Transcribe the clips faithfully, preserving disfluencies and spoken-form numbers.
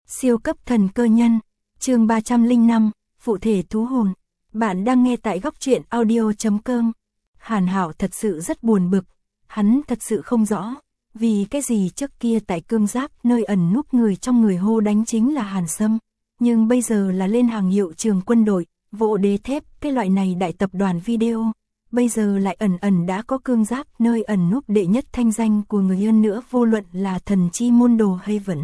Siêu cấp thần cơ nhân, chương ba trăm lẻ năm, phụ thể thú hồn. Bạn đang nghe tại góc truyện audio chấm com. Hàn Hạo thật sự rất buồn bực, hắn thật sự không rõ, vì cái gì trước kia tại cương giáp nơi ẩn núp người trong người hô đánh chính là Hàn Sâm, nhưng bây giờ là lên hàng hiệu trường quân đội, vỗ đế thép, cái loại này đại tập đoàn video, bây giờ lại ẩn ẩn đã có cương giáp nơi ẩn núp đệ nhất thanh danh của người hơn nữa, vô luận là thần chi môn đồ hay vẫn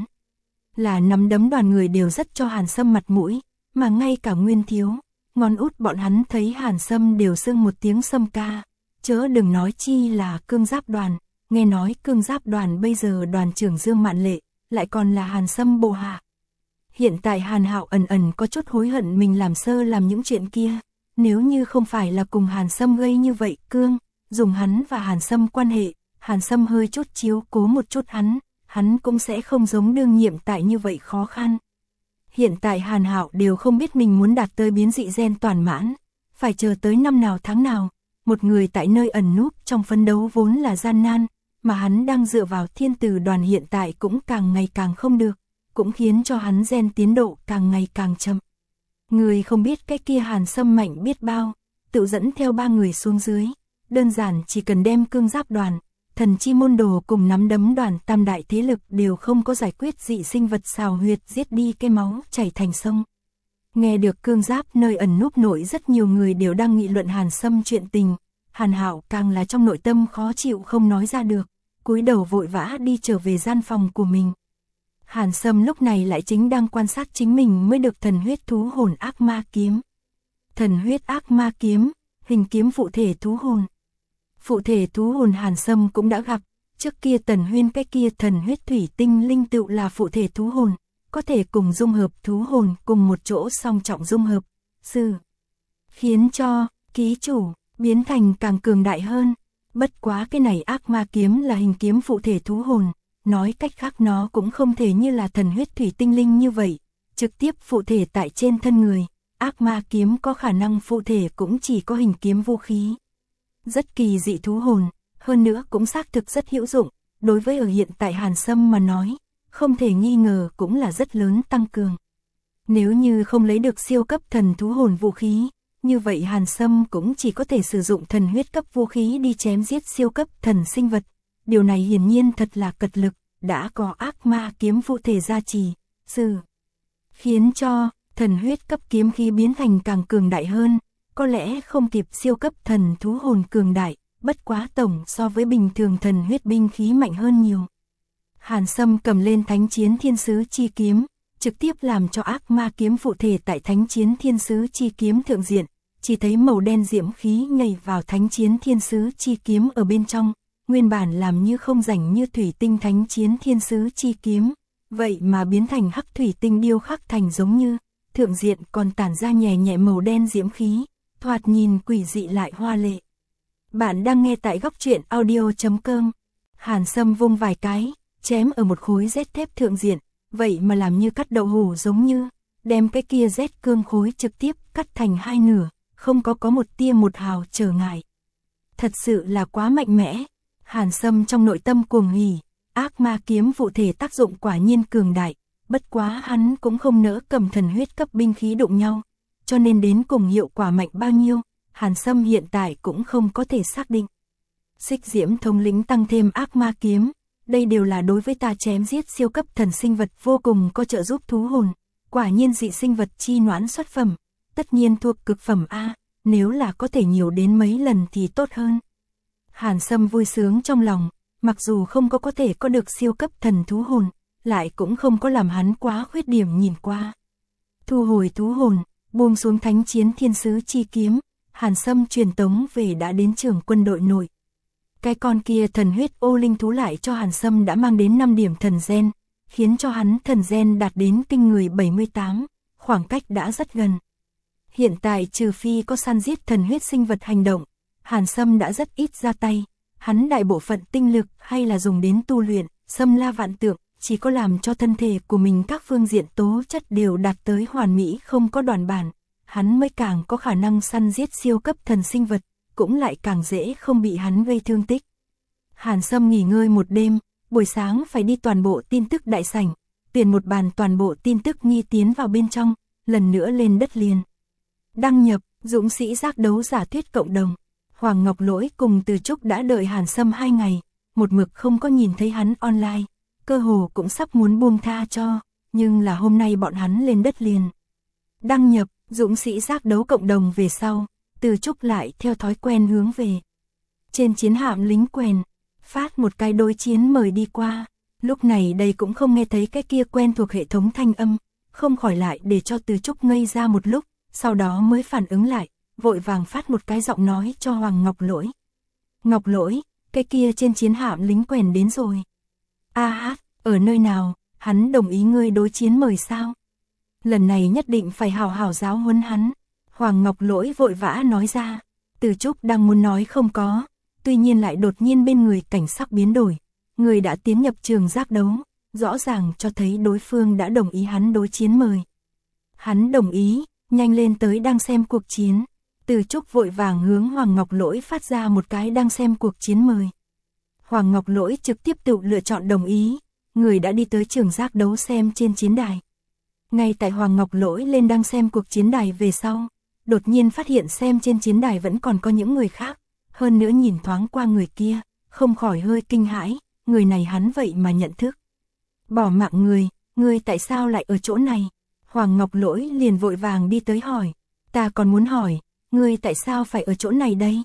là nắm đấm đoàn người đều rất cho Hàn Sâm mặt mũi, mà ngay cả Nguyên Thiếu, ngón út bọn hắn thấy Hàn Sâm đều xưng một tiếng Sâm ca, chớ đừng nói chi là cương giáp đoàn, nghe nói cương giáp đoàn bây giờ đoàn trưởng Dương Mạn Lệ, lại còn là Hàn Sâm bộ hạ. Hiện tại Hàn Hạo ẩn ẩn có chút hối hận mình làm sơ làm những chuyện kia, nếu như không phải là cùng Hàn Sâm gây như vậy cương, dùng hắn và Hàn Sâm quan hệ, Hàn Sâm hơi chút chiếu cố một chút hắn, hắn cũng sẽ không giống đương nhiệm tại như vậy khó khăn. Hiện tại Hàn Hạo đều không biết mình muốn đạt tới biến dị gen toàn mãn, phải chờ tới năm nào tháng nào, một người tại nơi ẩn núp trong phấn đấu vốn là gian nan, mà hắn đang dựa vào thiên tử đoàn hiện tại cũng càng ngày càng không được, cũng khiến cho hắn gen tiến độ càng ngày càng chậm. Người không biết cái kia Hàn Sâm mạnh biết bao, tự dẫn theo ba người xuống dưới, đơn giản chỉ cần đem cương giáp đoàn, thần chi môn đồ cùng nắm đấm đoàn tam đại thế lực đều không có giải quyết dị sinh vật xào huyệt giết đi cái máu chảy thành sông. Nghe được cương giáp nơi ẩn núp nội rất nhiều người đều đang nghị luận Hàn Sâm chuyện tình, Hàn Hạo càng là trong nội tâm khó chịu không nói ra được, cúi đầu vội vã đi trở về gian phòng của mình. Hàn Sâm lúc này lại chính đang quan sát chính mình mới được thần huyết thú hồn ác ma kiếm. Thần huyết ác ma kiếm, hình kiếm phụ thể thú hồn. Phụ thể thú hồn Hàn Sâm cũng đã gặp, trước kia Tần Huyên cái kia thần huyết thủy tinh linh tựu là phụ thể thú hồn, có thể cùng dung hợp thú hồn cùng một chỗ song trọng dung hợp, sư khiến cho ký chủ biến thành càng cường đại hơn. Bất quá cái này ác ma kiếm là hình kiếm phụ thể thú hồn, nói cách khác nó cũng không thể như là thần huyết thủy tinh linh như vậy, trực tiếp phụ thể tại trên thân người, ác ma kiếm có khả năng phụ thể cũng chỉ có hình kiếm vũ khí. Rất kỳ dị thú hồn, hơn nữa cũng xác thực rất hữu dụng, đối với ở hiện tại Hàn Sâm mà nói, không thể nghi ngờ cũng là rất lớn tăng cường. Nếu như không lấy được siêu cấp thần thú hồn vũ khí, như vậy Hàn Sâm cũng chỉ có thể sử dụng thần huyết cấp vũ khí đi chém giết siêu cấp thần sinh vật. Điều này hiển nhiên thật là cật lực, đã có ác ma kiếm phụ thể gia trì, sư khiến cho thần huyết cấp kiếm khí biến thành càng cường đại hơn, có lẽ không kịp siêu cấp thần thú hồn cường đại, bất quá tổng so với bình thường thần huyết binh khí mạnh hơn nhiều. Hàn Sâm cầm lên Thánh Chiến Thiên Sứ Chi Kiếm, trực tiếp làm cho ác ma kiếm phụ thể tại Thánh Chiến Thiên Sứ Chi Kiếm thượng diện, chỉ thấy màu đen diễm khí nhảy vào Thánh Chiến Thiên Sứ Chi Kiếm ở bên trong, nguyên bản làm như không rảnh như thủy tinh Thánh Chiến Thiên Sứ Chi Kiếm, vậy mà biến thành hắc thủy tinh điêu khắc thành giống như, thượng diện còn tản ra nhẹ nhẹ màu đen diễm khí, thoạt nhìn quỷ dị lại hoa lệ. Bạn đang nghe tại góc truyện audio chấm com. Hàn Sâm vung vài cái, chém ở một khối rét thép thượng diện, vậy mà làm như cắt đậu hủ giống như, đem cái kia rét cương khối trực tiếp cắt thành hai nửa, không có có một tia một hào trở ngại. Thật sự là quá mạnh mẽ. Hàn Sâm trong nội tâm cuồng hỉ, ác ma kiếm phụ thể tác dụng quả nhiên cường đại, bất quá hắn cũng không nỡ cầm thần huyết cấp binh khí đụng nhau, cho nên đến cùng hiệu quả mạnh bao nhiêu, Hàn Sâm hiện tại cũng không có thể xác định. Xích diễm thống lĩnh tăng thêm ác ma kiếm, đây đều là đối với ta chém giết siêu cấp thần sinh vật vô cùng có trợ giúp thú hồn, quả nhiên dị sinh vật chi noãn xuất phẩm, tất nhiên thuộc cực phẩm A, nếu là có thể nhiều đến mấy lần thì tốt hơn. Hàn Sâm vui sướng trong lòng, mặc dù không có có thể có được siêu cấp thần thú hồn, lại cũng không có làm hắn quá khuyết điểm nhìn qua. Thu hồi thú hồn, buông xuống Thánh Chiến Thiên Sứ Chi Kiếm, Hàn Sâm truyền tống về đã đến trường quân đội nội. Cái con kia thần huyết ô linh thú lại cho Hàn Sâm đã mang đến năm điểm thần gen, khiến cho hắn thần gen đạt đến kinh người bảy mươi tám, khoảng cách đã rất gần. Hiện tại trừ phi có săn giết thần huyết sinh vật hành động, Hàn Sâm đã rất ít ra tay, hắn đại bộ phận tinh lực hay là dùng đến tu luyện, xâm la vạn tượng, chỉ có làm cho thân thể của mình các phương diện tố chất đều đạt tới hoàn mỹ không có đoạn bản, hắn mới càng có khả năng săn giết siêu cấp thần sinh vật, cũng lại càng dễ không bị hắn gây thương tích. Hàn Sâm nghỉ ngơi một đêm, buổi sáng phải đi toàn bộ tin tức đại sảnh, tuyển một bàn toàn bộ tin tức nghi tiến vào bên trong, lần nữa lên đất liền. Đăng nhập, dũng sĩ giác đấu giả thuyết cộng đồng. Hoàng Ngọc Lỗi cùng Từ Trúc đã đợi Hàn Sâm hai ngày, một mực không có nhìn thấy hắn online, cơ hồ cũng sắp muốn buông tha cho, nhưng là hôm nay bọn hắn lên đất liền. Đăng nhập, dũng sĩ giác đấu cộng đồng về sau, Từ Trúc lại theo thói quen hướng về. Trên chiến hạm lính quèn, phát một cái đối chiến mời đi qua, lúc này đây cũng không nghe thấy cái kia quen thuộc hệ thống thanh âm, không khỏi lại để cho Từ Trúc ngây ra một lúc, sau đó mới phản ứng lại, vội vàng phát một cái giọng nói cho Hoàng Ngọc Lỗi. Ngọc Lỗi, cái kia trên chiến hạm lính quèn đến rồi. A hát, ở nơi nào, hắn đồng ý ngươi đối chiến mời sao? Lần này nhất định phải hào hào giáo huấn hắn. Hoàng Ngọc Lỗi vội vã nói ra. Từ Trúc đang muốn nói không có, tuy nhiên lại đột nhiên bên người cảnh sắc biến đổi. Người đã tiến nhập trường giác đấu, rõ ràng cho thấy đối phương đã đồng ý hắn đối chiến mời. Hắn đồng ý, nhanh lên tới đang xem cuộc chiến. Từ Trúc vội vàng hướng Hoàng Ngọc Lỗi phát ra một cái đang xem cuộc chiến mời. Hoàng Ngọc Lỗi trực tiếp tự lựa chọn đồng ý, người đã đi tới trường giác đấu xem trên chiến đài. Ngay tại Hoàng Ngọc Lỗi lên đang xem cuộc chiến đài về sau, đột nhiên phát hiện xem trên chiến đài vẫn còn có những người khác, hơn nữa nhìn thoáng qua người kia, không khỏi hơi kinh hãi, người này hắn vậy mà nhận thức. Bỏ mạng người, người tại sao lại ở chỗ này? Hoàng Ngọc Lỗi liền vội vàng đi tới hỏi, ta còn muốn hỏi, người tại sao phải ở chỗ này đây?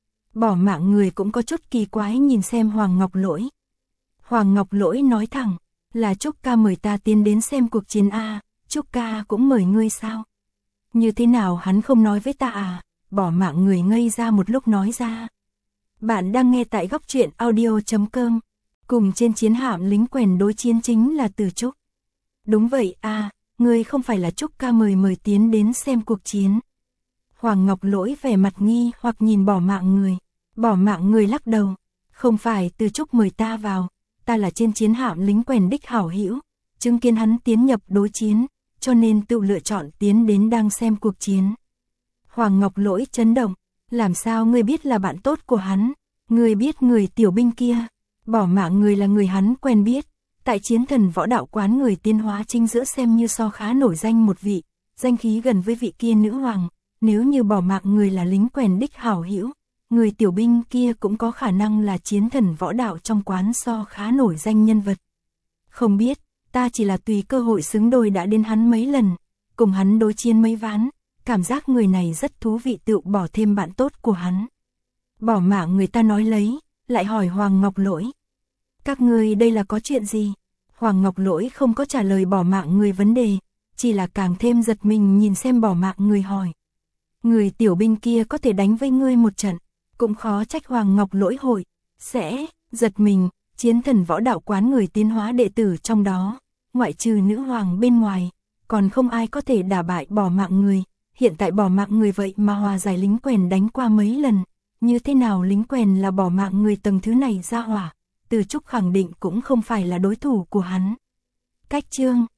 Bỏ mạng người cũng có chút kỳ quái nhìn xem Hoàng Ngọc Lỗi. Hoàng Ngọc Lỗi nói thẳng, là Trúc ca mời ta tiến đến xem cuộc chiến a, Trúc ca cũng mời ngươi sao? Như thế nào hắn không nói với ta à? Bỏ mạng người ngây ra một lúc nói ra. Bạn đang nghe tại góc truyện audio chấm com, cùng trên chiến hạm lính quèn đối chiến chính là Từ Trúc. Đúng vậy à, ngươi không phải là Trúc ca mời mời tiến đến xem cuộc chiến. Hoàng Ngọc Lỗi vẻ mặt nghi hoặc nhìn bỏ mạng người. Bỏ mạng người lắc đầu, không phải Từ Trúc mời ta vào, ta là trên chiến hạm lính quèn đích hảo hữu, chứng kiến hắn tiến nhập đối chiến, cho nên tự lựa chọn tiến đến đang xem cuộc chiến. Hoàng Ngọc Lỗi chấn động, làm sao ngươi biết là bạn tốt của hắn? Ngươi biết người tiểu binh kia? Bỏ mạng người là người hắn quen biết, tại chiến thần võ đạo quán người tiên hóa chính giữa xem như so khá nổi danh một vị, danh khí gần với vị kia nữ hoàng. Nếu như bỏ mạng người là lính quèn đích hảo hữu, người tiểu binh kia cũng có khả năng là chiến thần võ đạo trong quán so khá nổi danh nhân vật. Không biết, ta chỉ là tùy cơ hội xứng đôi đã đến hắn mấy lần, cùng hắn đối chiến mấy ván, cảm giác người này rất thú vị tự bỏ thêm bạn tốt của hắn. Bỏ mạng người ta nói lấy, lại hỏi Hoàng Ngọc Lỗi. Các ngươi đây là có chuyện gì? Hoàng Ngọc Lỗi không có trả lời bỏ mạng người vấn đề, chỉ là càng thêm giật mình nhìn xem bỏ mạng người hỏi. Người tiểu binh kia có thể đánh với ngươi một trận, cũng khó trách Hoàng Ngọc Lỗi hội, sẽ, giật mình, chiến thần võ đạo quán người tiến hóa đệ tử trong đó, ngoại trừ nữ hoàng bên ngoài, còn không ai có thể đả bại bỏ mạng người, hiện tại bỏ mạng người vậy mà hòa giải lính quèn đánh qua mấy lần, như thế nào lính quèn là bỏ mạng người tầng thứ này ra hỏa, Từ Trúc khẳng định cũng không phải là đối thủ của hắn. Cách chương